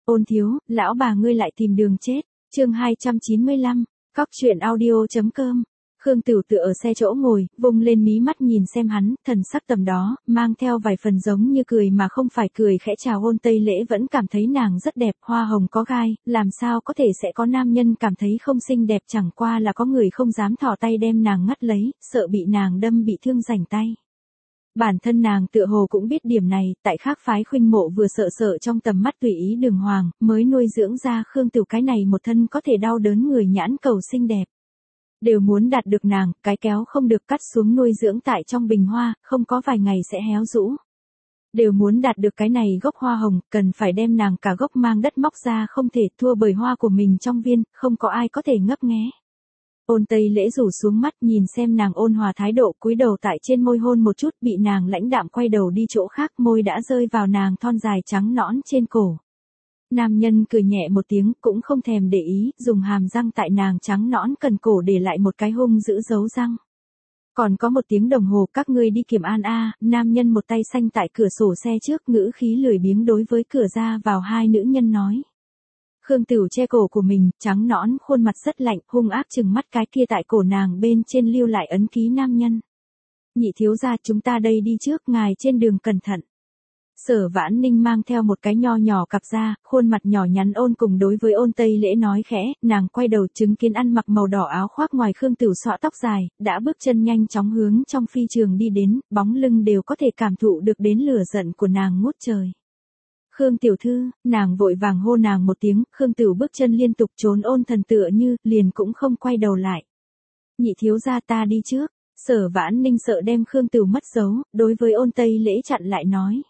Ôn thiếu, lão bà ngươi lại tìm đường chết. Chương 295, Cóc truyện audio.com. Khương Tửu tựa ở xe chỗ ngồi, vung lên mí mắt nhìn xem hắn, thần sắc tầm đó, mang theo vài phần giống như cười mà không phải cười, khẽ chào Ôn Tây Lễ, vẫn cảm thấy nàng rất đẹp, hoa hồng có gai, làm sao có thể sẽ có nam nhân cảm thấy không xinh đẹp, chẳng qua là có người không dám thò tay đem nàng ngắt lấy, sợ bị nàng đâm bị thương rảnh tay. Bản thân nàng tựa hồ cũng biết điểm này, tại khác phái khuynh mộ vừa sợ sợ trong tầm mắt tùy ý đường hoàng, mới nuôi dưỡng ra Khương Tửu cái này một thân có thể đau đớn người nhãn cầu xinh đẹp. Đều muốn đạt được nàng, cái kéo không được cắt xuống nuôi dưỡng tại trong bình hoa, không có vài ngày sẽ héo rũ. Đều muốn đạt được cái này gốc hoa hồng, cần phải đem nàng cả gốc mang đất móc ra, không thể thua bởi hoa của mình trong viên, không có ai có thể ngấp nghé. Ôn Tây Lễ rủ xuống mắt nhìn xem nàng ôn hòa thái độ, cúi đầu tại trên môi hôn một chút, bị nàng lãnh đạm quay đầu đi chỗ khác, môi đã rơi vào nàng thon dài trắng nõn trên cổ. Nam nhân cười nhẹ một tiếng, cũng không thèm để ý, dùng hàm răng tại nàng trắng nõn cần cổ để lại một cái hung dữ dấu răng. Còn có một tiếng đồng hồ, các ngươi đi kiểm an a. Nam nhân một tay xanh tại cửa sổ xe trước, ngữ khí lười biếng đối với cửa ra vào hai nữ nhân nói. Khương Tửu che cổ của mình, trắng nõn, khuôn mặt rất lạnh, hung ác chừng mắt cái kia tại cổ nàng bên trên lưu lại ấn ký nam nhân. Nhị thiếu gia, chúng ta đây đi trước, ngài trên đường cẩn thận. Sở Vãn Ninh mang theo một cái nho nhỏ cặp ra, khuôn mặt nhỏ nhắn ôn cùng đối với Ôn Tây Lễ nói khẽ, nàng quay đầu chứng kiến ăn mặc màu đỏ áo khoác ngoài Khương Tửu xõa tóc dài, đã bước chân nhanh chóng hướng trong phi trường đi đến, bóng lưng đều có thể cảm thụ được đến lửa giận của nàng ngút trời. Khương tiểu thư, nàng vội vàng hô nàng một tiếng, Khương Tửu bước chân liên tục trốn Ôn Thần tựa như, liền cũng không quay đầu lại. Nhị thiếu gia, ta đi trước. Sở Vãn Ninh sợ đem Khương Tửu mất dấu, đối với Ôn Tây Lễ chặn lại nói.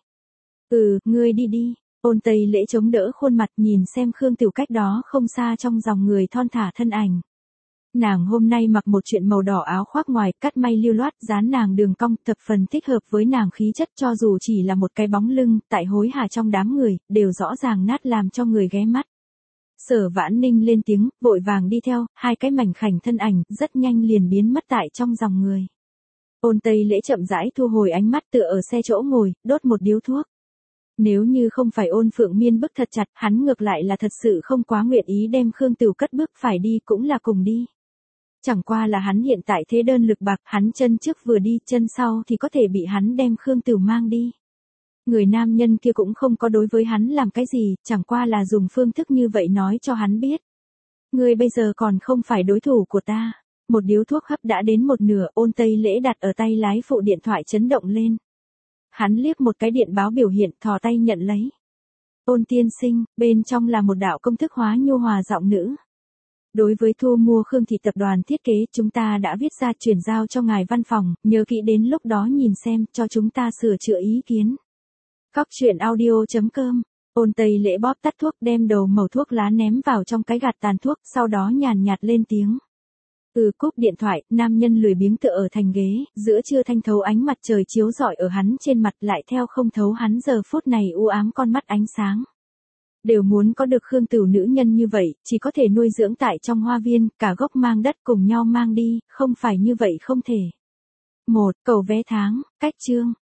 Ngươi đi đi. Ôn Tây Lễ chống đỡ khuôn mặt nhìn xem Khương Tửu cách đó không xa trong dòng người thon thả thân ảnh. Nàng hôm nay mặc một chuyện màu đỏ áo khoác ngoài, cắt may lưu loát, dán nàng đường cong, thập phần thích hợp với nàng khí chất, cho dù chỉ là một cái bóng lưng, tại hối hả trong đám người, đều rõ ràng nát làm cho người ghé mắt. Sở Vãn Ninh lên tiếng, vội vàng đi theo, hai cái mảnh khảnh thân ảnh, rất nhanh liền biến mất tại trong dòng người. Ôn Tây Lễ chậm rãi thu hồi ánh mắt tựa ở xe chỗ ngồi, đốt một điếu thuốc. Nếu như không phải Ôn Phượng Miên bức thật chặt, hắn ngược lại là thật sự không quá nguyện ý đem Khương Tửu cất bước, phải đi cũng là cùng đi. Chẳng qua là hắn hiện tại thế đơn lực bạc, hắn chân trước vừa đi, chân sau thì có thể bị hắn đem Khương Tửu mang đi. Người nam nhân kia cũng không có đối với hắn làm cái gì, chẳng qua là dùng phương thức như vậy nói cho hắn biết. Ngươi bây giờ còn không phải đối thủ của ta. Một điếu thuốc hấp đã đến một nửa, Ôn Tây Lễ đặt ở tay lái phụ điện thoại chấn động lên. Hắn liếc một cái điện báo biểu hiện, thò tay nhận lấy. Ôn tiên sinh, bên trong là một đạo công thức hóa nhu hòa giọng nữ. Đối với thu mua Khương Thị tập đoàn thiết kế, chúng ta đã viết ra chuyển giao cho ngài văn phòng, nhớ kỹ đến lúc đó nhìn xem, cho chúng ta sửa chữa ý kiến. Cóc truyện audio.com. Ôn Tây Lễ bóp tắt thuốc, đem đầu mẩu thuốc lá ném vào trong cái gạt tàn thuốc, sau đó nhàn nhạt lên tiếng. Cúp điện thoại, nam nhân lười biếng tựa ở thành ghế, giữa trưa thanh thấu ánh mặt trời chiếu rọi ở hắn trên mặt, lại theo không thấu hắn giờ phút này u ám con mắt ánh sáng. Đều muốn có được Khương Tửu nữ nhân như vậy, chỉ có thể nuôi dưỡng tại trong hoa viên, cả gốc mang đất cùng nhau mang đi, không phải như vậy không thể. Cầu vé tháng, cách chương.